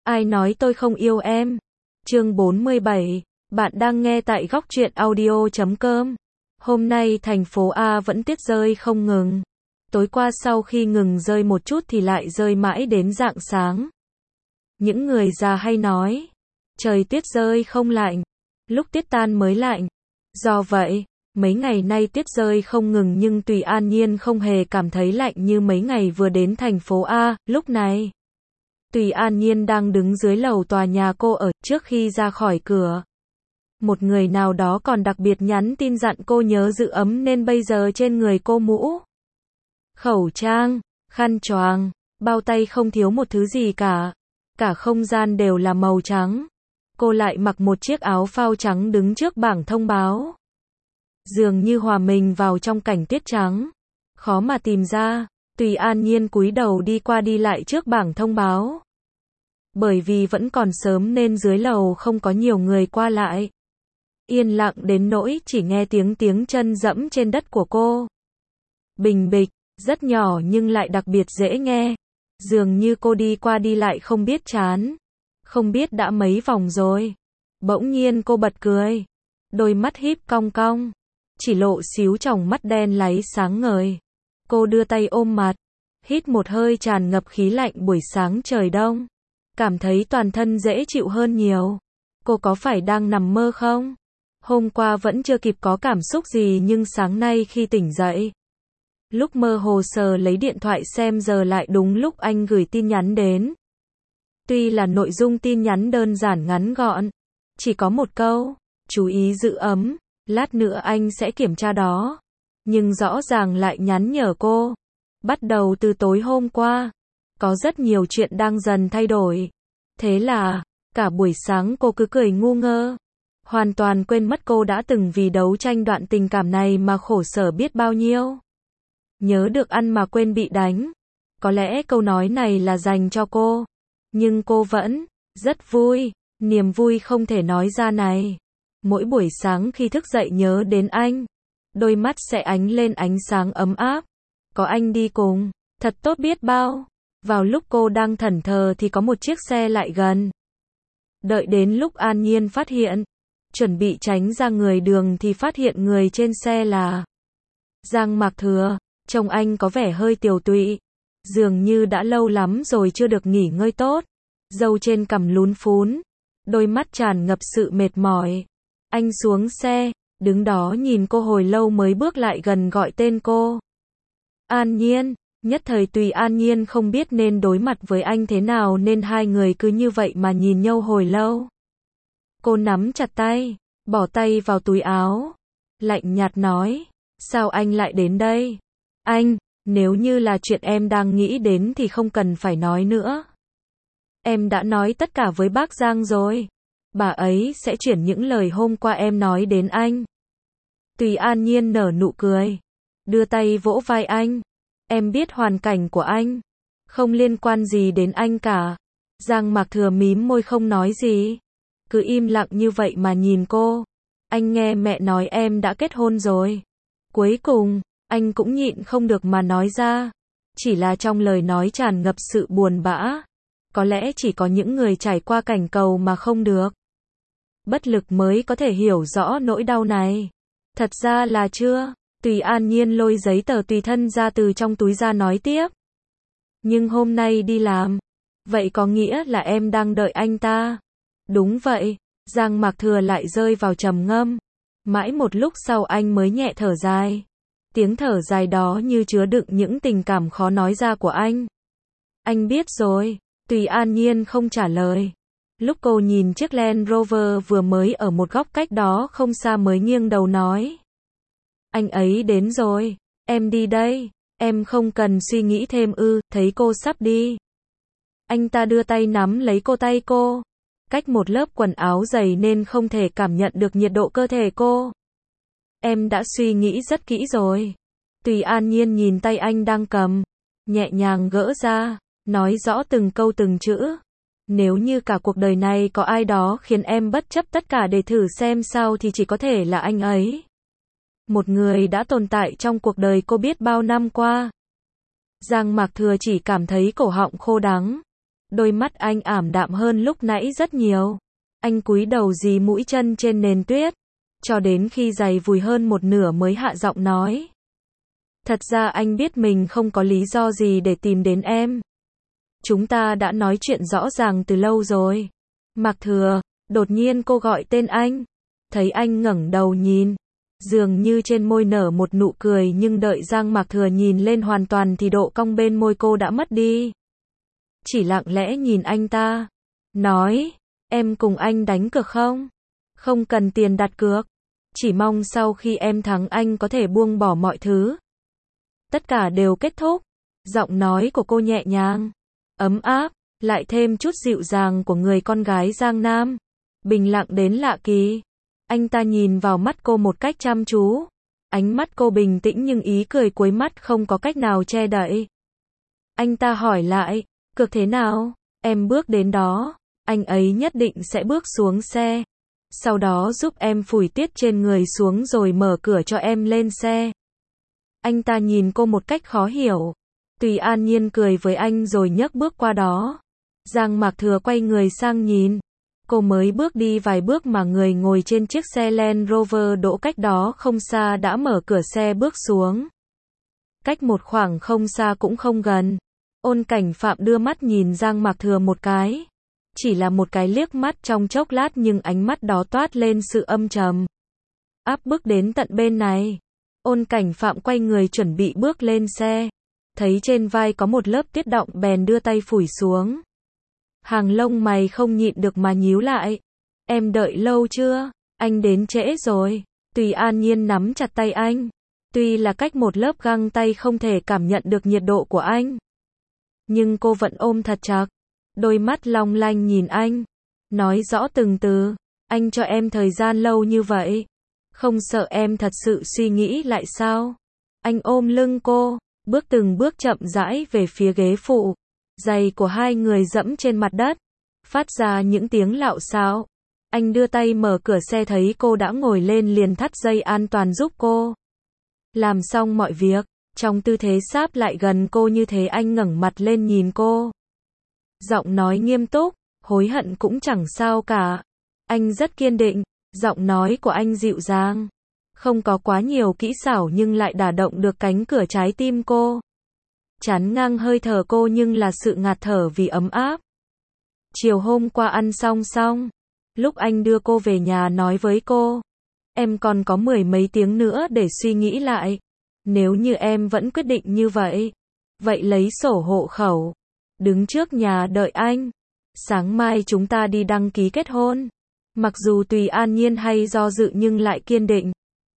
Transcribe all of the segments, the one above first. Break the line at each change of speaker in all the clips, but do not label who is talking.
Ai nói tôi không yêu em? Chương 47, bạn đang nghe tại góc truyện audio.com. Hôm nay thành phố A vẫn tuyết rơi không ngừng. Tối qua sau khi ngừng rơi một chút thì lại rơi mãi đến rạng sáng. Những người già hay nói, trời tuyết rơi không lạnh, lúc tuyết tan mới lạnh. Do vậy, mấy ngày nay tuyết rơi không ngừng nhưng Tùy An Nhiên không hề cảm thấy lạnh như mấy ngày vừa đến thành phố A. Lúc này, Tùy An Nhiên đang đứng dưới lầu tòa nhà cô ở. Trước khi ra khỏi cửa, một người nào đó còn đặc biệt nhắn tin dặn cô nhớ giữ ấm nên bây giờ trên người cô mũ, khẩu trang, khăn choàng, bao tay không thiếu một thứ gì cả. Cả không gian đều là màu trắng. Cô lại mặc một chiếc áo phao trắng đứng trước bảng thông báo. Dường như hòa mình vào trong cảnh tuyết trắng. Khó mà tìm ra. Tùy An Nhiên cúi đầu đi qua đi lại trước bảng thông báo. Bởi vì vẫn còn sớm nên dưới lầu không có nhiều người qua lại. Yên lặng đến nỗi chỉ nghe tiếng chân dẫm trên đất của cô. Bình bịch, rất nhỏ nhưng lại đặc biệt dễ nghe. Dường như cô đi qua đi lại không biết chán. Không biết đã mấy vòng rồi. Bỗng nhiên cô bật cười. Đôi mắt híp cong cong. Chỉ lộ xíu tròng mắt đen láy sáng ngời. Cô đưa tay ôm mặt. Hít một hơi tràn ngập khí lạnh buổi sáng trời đông. Cảm thấy toàn thân dễ chịu hơn nhiều. Cô có phải đang nằm mơ không? Hôm qua vẫn chưa kịp có cảm xúc gì nhưng sáng nay khi tỉnh dậy, lúc mơ hồ sờ lấy điện thoại xem giờ lại đúng lúc anh gửi tin nhắn đến. Tuy là nội dung tin nhắn đơn giản ngắn gọn, chỉ có một câu, chú ý giữ ấm, lát nữa anh sẽ kiểm tra đó. Nhưng rõ ràng lại nhắn nhở cô. Bắt đầu từ tối hôm qua, có rất nhiều chuyện đang dần thay đổi. Thế là, cả buổi sáng cô cứ cười ngu ngơ. Hoàn toàn quên mất cô đã từng vì đấu tranh đoạn tình cảm này mà khổ sở biết bao nhiêu. Nhớ được ăn mà quên bị đánh. Có lẽ câu nói này là dành cho cô. Nhưng cô vẫn rất vui. Niềm vui không thể nói ra này. Mỗi buổi sáng khi thức dậy nhớ đến anh, đôi mắt sẽ ánh lên ánh sáng ấm áp. Có anh đi cùng, thật tốt biết bao. Vào lúc cô đang thẫn thờ thì có một chiếc xe lại gần. Đợi đến lúc An Nhiên phát hiện, chuẩn bị tránh ra người đường thì phát hiện người trên xe là Giang Mạc Thừa. Trông anh có vẻ hơi tiều tụy, dường như đã lâu lắm rồi chưa được nghỉ ngơi tốt. Râu trên cằm lún phún, đôi mắt tràn ngập sự mệt mỏi. Anh xuống xe, đứng đó nhìn cô hồi lâu mới bước lại gần gọi tên cô. An Nhiên. Nhất thời Tùy An Nhiên không biết nên đối mặt với anh thế nào nên hai người cứ như vậy mà nhìn nhau hồi lâu. Cô nắm chặt tay, bỏ tay vào túi áo, lạnh nhạt nói, sao anh lại đến đây? Anh, nếu như là chuyện em đang nghĩ đến thì không cần phải nói nữa. Em đã nói tất cả với bác Giang rồi. Bà ấy sẽ chuyển những lời hôm qua em nói đến anh. Tùy An Nhiên nở nụ cười, đưa tay vỗ vai anh. Em biết hoàn cảnh của anh, không liên quan gì đến anh cả. Giang Mạc Thừa mím môi không nói gì, cứ im lặng như vậy mà nhìn cô. Anh nghe mẹ nói em đã kết hôn rồi. Cuối cùng, anh cũng nhịn không được mà nói ra. Chỉ là trong lời nói tràn ngập sự buồn bã. Có lẽ chỉ có những người trải qua cảnh cầu mà không được bất lực mới có thể hiểu rõ nỗi đau này. Thật ra là chưa. Tùy An Nhiên lôi giấy tờ tùy thân ra từ trong túi ra nói tiếp. Nhưng hôm nay đi làm. Vậy có nghĩa là em đang đợi anh ta? Đúng vậy. Giang Mạc Thừa lại rơi vào trầm ngâm. Mãi một lúc sau anh mới nhẹ thở dài. Tiếng thở dài đó như chứa đựng những tình cảm khó nói ra của anh. Anh biết rồi. Tùy An Nhiên không trả lời. Lúc cô nhìn chiếc Land Rover vừa mới ở một góc cách đó không xa mới nghiêng đầu nói. Anh ấy đến rồi, em đi đây, em không cần suy nghĩ thêm ư. Thấy cô sắp đi, anh ta đưa tay nắm lấy tay cô, cách một lớp quần áo dày nên không thể cảm nhận được nhiệt độ cơ thể cô. Em đã suy nghĩ rất kỹ rồi. Tùy An Nhiên nhìn tay anh đang cầm, nhẹ nhàng gỡ ra, nói rõ từng câu từng chữ. Nếu như cả cuộc đời này có ai đó khiến em bất chấp tất cả để thử xem sao thì chỉ có thể là anh ấy. Một người đã tồn tại trong cuộc đời cô biết bao năm qua. Giang Mạc Thừa chỉ cảm thấy cổ họng khô đắng. Đôi mắt anh ảm đạm hơn lúc nãy rất nhiều. Anh cúi đầu dí mũi chân trên nền tuyết, cho đến khi giày vùi hơn một nửa mới hạ giọng nói. Thật ra anh biết mình không có lý do gì để tìm đến em. Chúng ta đã nói chuyện rõ ràng từ lâu rồi. Mạc Thừa, đột nhiên cô gọi tên anh. Thấy anh ngẩng đầu nhìn, dường như trên môi nở một nụ cười, nhưng đợi Giang Mạc Thừa nhìn lên hoàn toàn thì độ cong bên môi cô đã mất đi. Chỉ lặng lẽ nhìn anh ta, nói, em cùng anh đánh cược không? Không cần tiền đặt cược, chỉ mong sau khi em thắng anh có thể buông bỏ mọi thứ. Tất cả đều kết thúc. Giọng nói của cô nhẹ nhàng, ấm áp, lại thêm chút dịu dàng của người con gái Giang Nam. Bình lặng đến lạ kỳ. Anh ta nhìn vào mắt cô một cách chăm chú. Ánh mắt cô bình tĩnh nhưng ý cười cuối mắt không có cách nào che đậy. Anh ta hỏi lại, cược thế nào? Em bước đến đó, anh ấy nhất định sẽ bước xuống xe. Sau đó giúp em phủi tiết trên người xuống rồi mở cửa cho em lên xe. Anh ta nhìn cô một cách khó hiểu. Tùy An Nhiên cười với anh rồi nhấc bước qua đó. Giang Mạc Thừa quay người sang nhìn. Cô mới bước đi vài bước mà người ngồi trên chiếc xe Land Rover đỗ cách đó không xa đã mở cửa xe bước xuống. Cách một khoảng không xa cũng không gần. Ôn Cảnh Phạm đưa mắt nhìn Giang Mạc Thừa một cái. Chỉ là một cái liếc mắt trong chốc lát nhưng ánh mắt đó toát lên sự âm trầm. Áp bức đến tận bên này. Ôn Cảnh Phạm quay người chuẩn bị bước lên xe. Thấy trên vai có một lớp tuyết đọng bèn đưa tay phủi xuống. Hàng lông mày không nhịn được mà nhíu lại. Em đợi lâu chưa? Anh đến trễ rồi. Tùy An Nhiên nắm chặt tay anh. Tuy là cách một lớp găng tay không thể cảm nhận được nhiệt độ của anh. Nhưng cô vẫn ôm thật chặt. Đôi mắt long lanh nhìn anh. Nói rõ từng từ. Anh cho em thời gian lâu như vậy. Không sợ em thật sự suy nghĩ lại sao? Anh ôm lưng cô. Bước từng bước chậm rãi về phía ghế phụ. Giày của hai người dẫm trên mặt đất. Phát ra những tiếng lạo xạo. Anh đưa tay mở cửa xe thấy cô đã ngồi lên liền thắt dây an toàn giúp cô. Làm xong mọi việc. Trong tư thế sáp lại gần cô như thế anh ngẩng mặt lên nhìn cô. Giọng nói nghiêm túc. Hối hận cũng chẳng sao cả. Anh rất kiên định. Giọng nói của anh dịu dàng. Không có quá nhiều kỹ xảo nhưng lại đả động được cánh cửa trái tim cô. Chán ngang hơi thở cô nhưng là sự ngạt thở vì ấm áp. Chiều hôm qua ăn xong. Lúc anh đưa cô về nhà nói với cô. Em còn có 10 mấy tiếng nữa để suy nghĩ lại. Nếu như em vẫn quyết định như vậy. Vậy lấy sổ hộ khẩu. Đứng trước nhà đợi anh. Sáng mai chúng ta đi đăng ký kết hôn. Mặc dù Tùy An Nhiên hay do dự nhưng lại kiên định.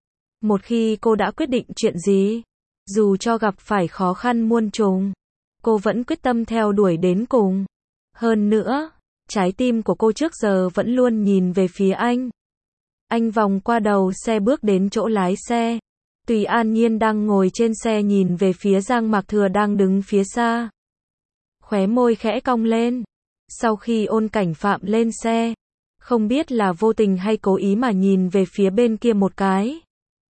Một khi cô đã quyết định chuyện gì, dù cho gặp phải khó khăn muôn trùng, cô vẫn quyết tâm theo đuổi đến cùng. Hơn nữa, trái tim của cô trước giờ vẫn luôn nhìn về phía anh. Anh vòng qua đầu xe bước đến chỗ lái xe. Tùy An Nhiên đang ngồi trên xe nhìn về phía Giang Mạc Thừa đang đứng phía xa. Khóe môi khẽ cong lên. Sau khi Ôn Cảnh Phạm lên xe, không biết là vô tình hay cố ý mà nhìn về phía bên kia một cái.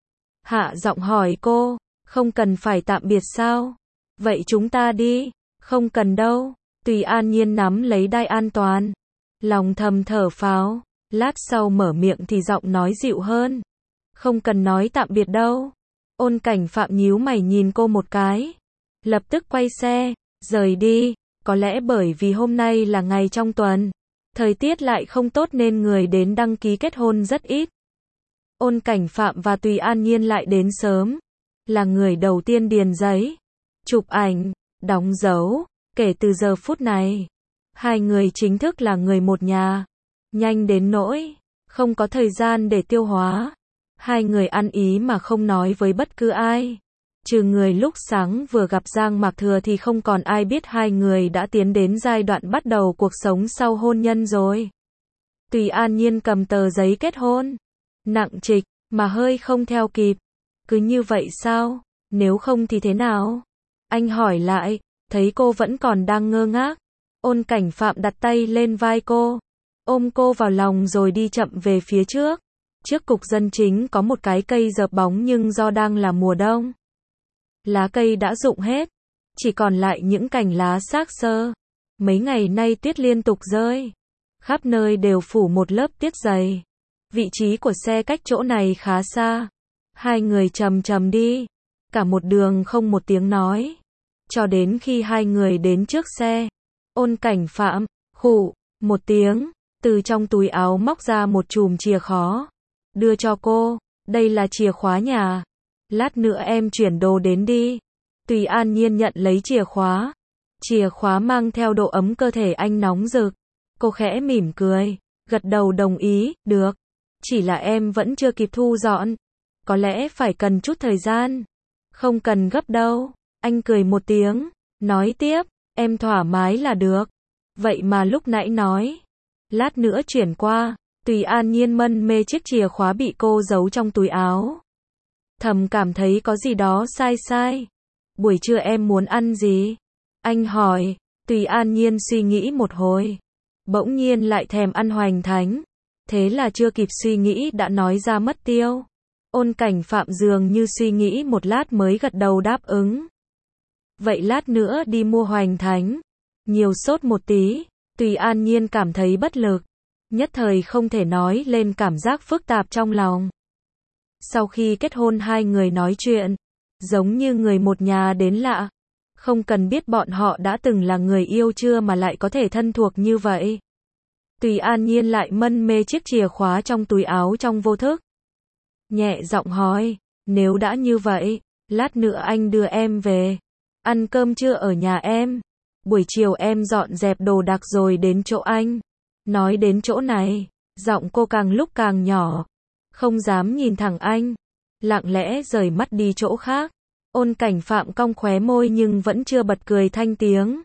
Hạ giọng hỏi cô, không cần phải tạm biệt sao? Vậy chúng ta đi. Không cần đâu. Tùy An Nhiên nắm lấy đai an toàn. Lòng thầm thở phào. Lát sau mở miệng thì giọng nói dịu hơn. Không cần nói tạm biệt đâu. Ôn Cảnh Phạm nhíu mày nhìn cô một cái. Lập tức quay xe, rời đi. Có lẽ bởi vì hôm nay là ngày trong tuần. Thời tiết lại không tốt nên người đến đăng ký kết hôn rất ít. Ôn Cảnh Phạm và Tùy An Nhiên lại đến sớm. Là người đầu tiên điền giấy, chụp ảnh, đóng dấu. Kể từ giờ phút này, hai người chính thức là người một nhà. Nhanh đến nỗi không có thời gian để tiêu hóa. Hai người ăn ý mà không nói với bất cứ ai. Trừ người lúc sáng vừa gặp Giang Mạc Thừa thì không còn ai biết hai người đã tiến đến giai đoạn bắt đầu cuộc sống sau hôn nhân rồi. Tùy An Nhiên cầm tờ giấy kết hôn. Nặng trịch, mà hơi không theo kịp. Cứ như vậy sao? Nếu không thì thế nào? Anh hỏi lại, thấy cô vẫn còn đang ngơ ngác. Ôn Cảnh Phạm đặt tay lên vai cô, ôm cô vào lòng rồi đi chậm về phía trước. Trước cục dân chính có một cái cây dợp bóng nhưng do đang là mùa đông, lá cây đã rụng hết, chỉ còn lại những cành lá xác xơ. Mấy ngày nay tuyết liên tục rơi. Khắp nơi đều phủ một lớp tuyết dày. Vị trí của xe cách chỗ này khá xa. Hai người chậm chậm đi. Cả một đường không một tiếng nói. Cho đến khi hai người đến trước xe. Ôn Cảnh Phạm, khụ, một tiếng. Từ trong túi áo móc ra một chùm chìa khóa. Đưa cho cô. Đây là chìa khóa nhà. Lát nữa em chuyển đồ đến đi. Tùy An Nhiên nhận lấy chìa khóa. Chìa khóa mang theo độ ấm cơ thể anh nóng rực. Cô khẽ mỉm cười. Gật đầu đồng ý, được. Chỉ là em vẫn chưa kịp thu dọn. Có lẽ phải cần chút thời gian. Không cần gấp đâu. Anh cười một tiếng. Nói tiếp, em thoải mái là được. Vậy mà lúc nãy nói. Lát nữa chuyển qua. Tùy An Nhiên mân mê chiếc chìa khóa bị cô giấu trong túi áo. Thầm cảm thấy có gì đó sai sai. Buổi trưa em muốn ăn gì? Anh hỏi. Tùy An Nhiên suy nghĩ một hồi. Bỗng nhiên lại thèm ăn hoành thánh. Thế là chưa kịp suy nghĩ đã nói ra mất tiêu. Ôn Cảnh Phạm dường như suy nghĩ một lát mới gật đầu đáp ứng. Vậy lát nữa đi mua hoành thánh. Nhiều sốt một tí. Tùy An Nhiên cảm thấy bất lực. Nhất thời không thể nói lên cảm giác phức tạp trong lòng. Sau khi kết hôn hai người nói chuyện. Giống như người một nhà đến lạ. Không cần biết bọn họ đã từng là người yêu chưa mà lại có thể thân thuộc như vậy. Tùy An Nhiên lại mân mê chiếc chìa khóa trong túi áo trong vô thức. Nhẹ giọng hỏi, nếu đã như vậy, lát nữa anh đưa em về. Ăn cơm trưa ở nhà em. Buổi chiều em dọn dẹp đồ đạc rồi đến chỗ anh. Nói đến chỗ này, giọng cô càng lúc càng nhỏ. Không dám nhìn thẳng anh. Lặng lẽ rời mắt đi chỗ khác. Ôn Cảnh Phạm cong khóe môi nhưng vẫn chưa bật cười thanh tiếng.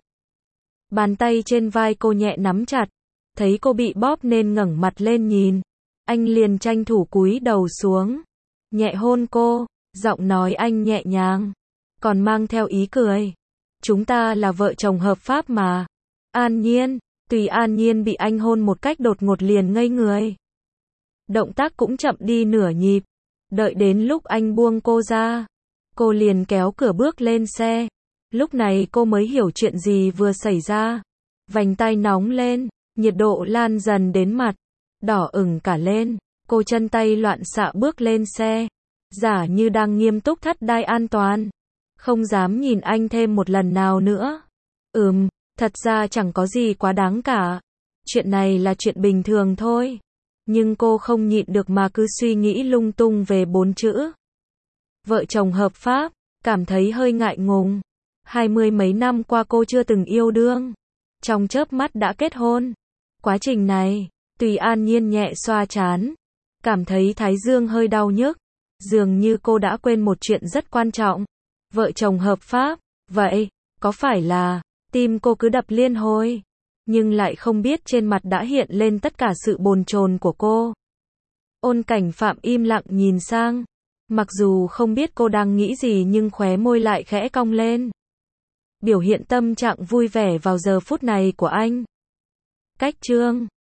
Bàn tay trên vai cô nhẹ nắm chặt. Thấy cô bị bóp nên ngẩng mặt lên nhìn. Anh liền tranh thủ cúi đầu xuống. Nhẹ hôn cô. Giọng nói anh nhẹ nhàng. Còn mang theo ý cười. Chúng ta là vợ chồng hợp pháp mà. An Nhiên. Tùy An Nhiên bị anh hôn một cách đột ngột liền ngây người. Động tác cũng chậm đi nửa nhịp. Đợi đến lúc anh buông cô ra. Cô liền kéo cửa bước lên xe. Lúc này cô mới hiểu chuyện gì vừa xảy ra. Vành tai nóng lên. Nhiệt độ lan dần đến mặt. Đỏ ửng cả lên. Cô chân tay loạn xạ bước lên xe. Giả như đang nghiêm túc thắt đai an toàn. Không dám nhìn anh thêm một lần nào nữa. Thật ra chẳng có gì quá đáng cả. Chuyện này là chuyện bình thường thôi. Nhưng cô không nhịn được mà cứ suy nghĩ lung tung về 4 chữ. Vợ chồng hợp pháp, cảm thấy hơi ngại ngùng. 20 mấy năm qua cô chưa từng yêu đương. Trong chớp mắt đã kết hôn. Quá trình này, Tùy An Nhiên nhẹ xoa trán. Cảm thấy thái dương hơi đau nhức. Dường như cô đã quên một chuyện rất quan trọng. Vợ chồng hợp pháp, vậy, có phải là, tim cô cứ đập liên hồi. Nhưng lại không biết trên mặt đã hiện lên tất cả sự bồn chồn của cô. Ôn Cảnh Phạm im lặng nhìn sang. Mặc dù không biết cô đang nghĩ gì nhưng khóe môi lại khẽ cong lên. Biểu hiện tâm trạng vui vẻ vào giờ phút này của anh. Cách chương